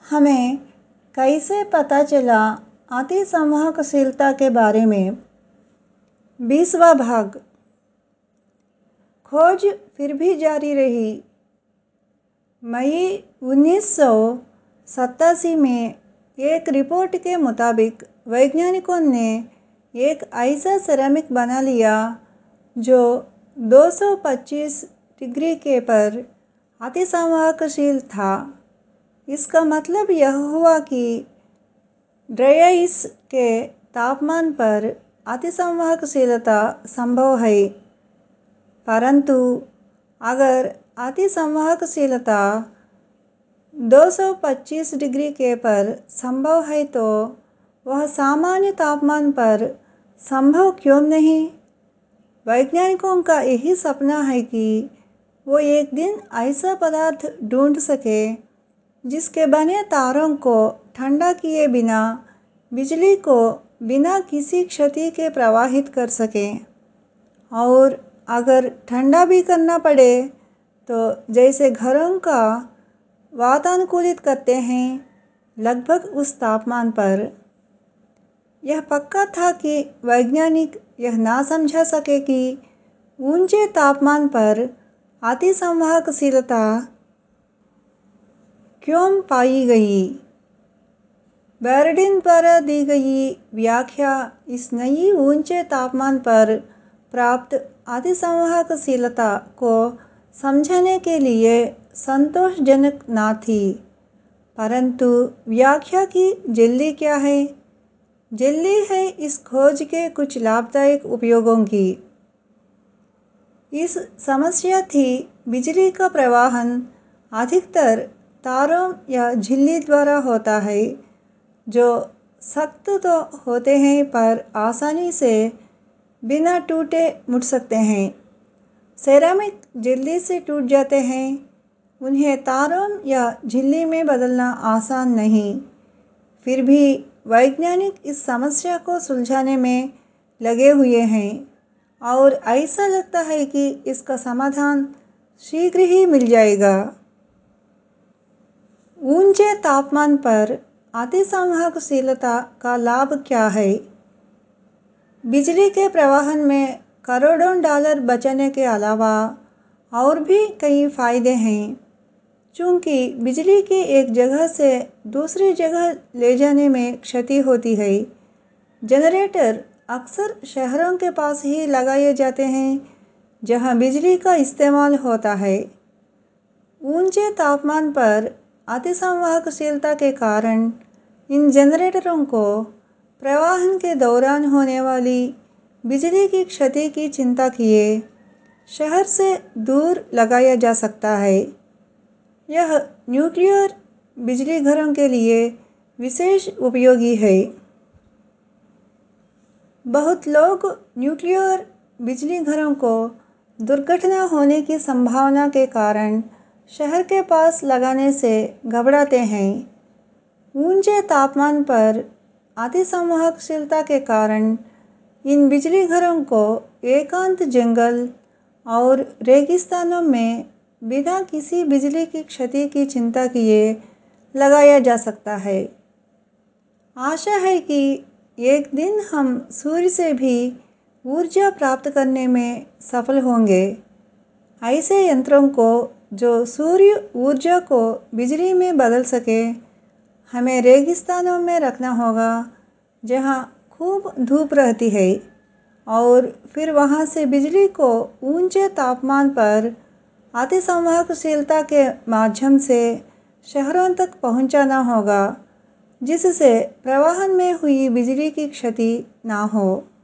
हमें कैसे पता चला अतिसंवाहकशीलता के बारे में। 20वां भाग। खोज फिर भी जारी रही। मई 1987 में एक रिपोर्ट के मुताबिक वैज्ञानिकों ने एक ऐसा सिरेमिक बना लिया जो 225 डिग्री के पर अतिसंवाहकशील था। इसका मतलब यह हुआ कि ड्राई आइस के तापमान पर अतिसंवाहकशीलता संभव है, परंतु अगर अतिसंवाहकशीलता 225 डिग्री के पर संभव है तो वह सामान्य तापमान पर संभव क्यों नहीं। वैज्ञानिकों का यही सपना है कि वो एक दिन ऐसा पदार्थ ढूंढ सके जिसके बने तारों को ठंडा किए बिना बिजली को बिना किसी क्षति के प्रवाहित कर सके, और अगर ठंडा भी करना पड़े तो जैसे घरों का वातानुकूलित करते हैं, लगभग उस तापमान पर। यह पक्का था कि वैज्ञानिक यह ना समझा सके कि ऊंचे तापमान पर अतिसंवाहकशीलता क्यों पाई गई। बर्डिन द्वारा दी गई व्याख्या इस नई ऊंचे तापमान पर प्राप्त अतिसंवाहकशीलता को समझने के लिए संतोषजनक न थी, परंतु व्याख्या की जल्दी क्या है? जल्दी है इस खोज के कुछ लाभदायक उपयोगों की। इस समस्या थी बिजली का प्रवाहन अधिकतर तारों या झिल्ली द्वारा होता है, जो सख्त तो होते हैं पर आसानी से बिना टूटे मुड़ सकते हैं। सेरामिक जल्दी से टूट जाते हैं, उन्हें तारों या झिल्ली में बदलना आसान नहीं। फिर भी वैज्ञानिक इस समस्या को सुलझाने में लगे हुए हैं और ऐसा लगता है कि इसका समाधान शीघ्र ही मिल जाएगा। ऊंचे तापमान पर अतिसंवाहकशीलता का लाभ क्या है? बिजली के प्रवाहन में करोड़ों डॉलर बचाने के अलावा और भी कई फायदे हैं। चूँकि बिजली की एक जगह से दूसरी जगह ले जाने में क्षति होती है, जनरेटर अक्सर शहरों के पास ही लगाए जाते हैं जहां बिजली का इस्तेमाल होता है। ऊंचे तापमान पर अतिसंवाहकशीलता के कारण इन जनरेटरों को प्रवाहन के दौरान होने वाली बिजली की क्षति की चिंता किए शहर से दूर लगाया जा सकता है। यह न्यूक्लियर बिजली घरों के लिए विशेष उपयोगी है। बहुत लोग न्यूक्लियर बिजली घरों को दुर्घटना होने की संभावना के कारण शहर के पास लगाने से घबराते हैं। ऊंचे तापमान पर अतिसंवाहकशीलता के कारण इन बिजली घरों को एकांत जंगल और रेगिस्तानों में बिना किसी बिजली की क्षति की चिंता किए लगाया जा सकता है। आशा है कि एक दिन हम सूर्य से भी ऊर्जा प्राप्त करने में सफल होंगे। ऐसे यंत्रों को जो सूर्य ऊर्जा को बिजली में बदल सके, हमें रेगिस्तानों में रखना होगा जहां खूब धूप रहती है, और फिर वहां से बिजली को ऊंचे तापमान पर अतिसंवाहकशीलता के माध्यम से शहरों तक पहुंचाना होगा, जिससे प्रवाहन में हुई बिजली की क्षति ना हो।